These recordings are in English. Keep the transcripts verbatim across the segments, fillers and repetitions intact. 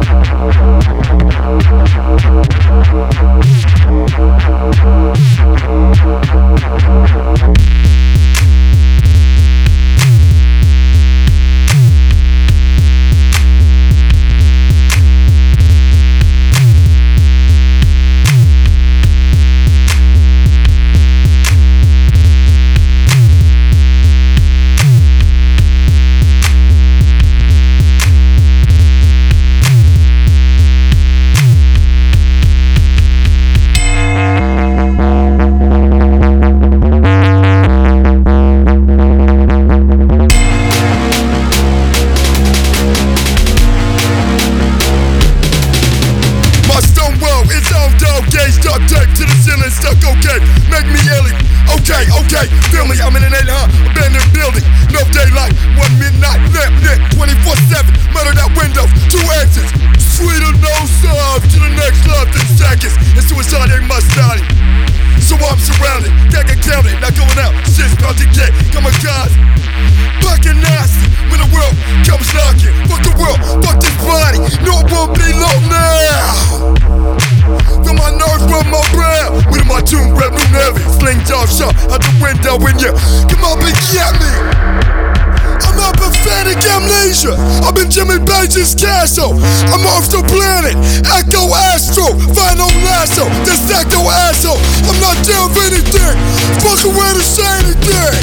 Castle. I'm off the planet, Echo Astro, Final Lasso, this Echo asshole. I'm not down for anything, fuck around and say anything.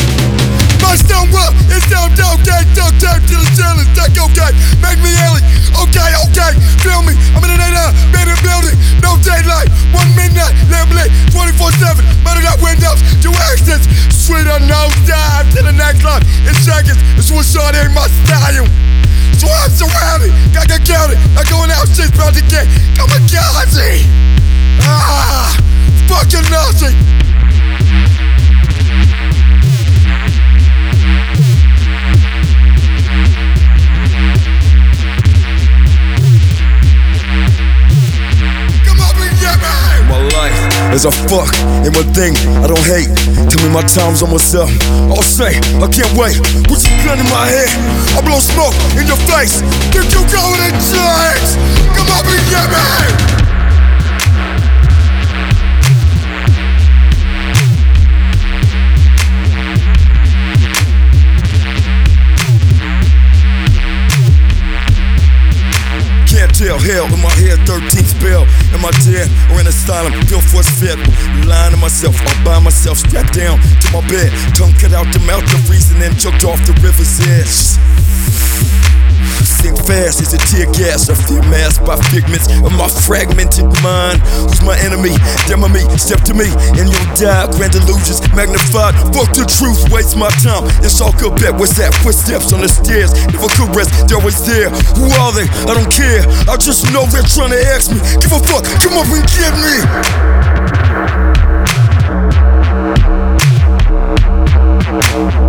My stone up, it's down, down, gang, duct tape to the ceiling, stack, okay, make me alien, okay, okay, feel me, I'm in an eight hour, abandoned building, no daylight, one midnight, laminate, twenty-four seven, murder got windows, two exits, sweet on nose dive to the next line, in seconds, it's suicide ain't my style. So I'm surrounded, got get counted, not going out, shit's about to get kamikaze. Ah, fucking Nazi. Come up and get me. My life is a fuck and one thing I don't hate. Tell me my time's almost up. I'll say I can't wait. Put your gun in my head. I blow smoke in your face. Think you going to change? Come up and get me. Can't tell hell in my head, thirteenth spell. Am I dead or in asylum? Feel force fed. Lying to myself, all by myself, strapped down to my bed. Tongue cut out the mouth of reason and choked off the river's edge. Sink fast as a tear gas. I fear masked by figments of my fragmented mind. Who's my enemy? Demo me, step to me, and you'll die. Grand illusions magnified. Fuck the truth, waste my time. It's all good bet. What's that? Footsteps on the stairs. Never could rest, they're always there. Who are they? I don't care. I just know they're trying to ask me. Give a fuck, come up and get me.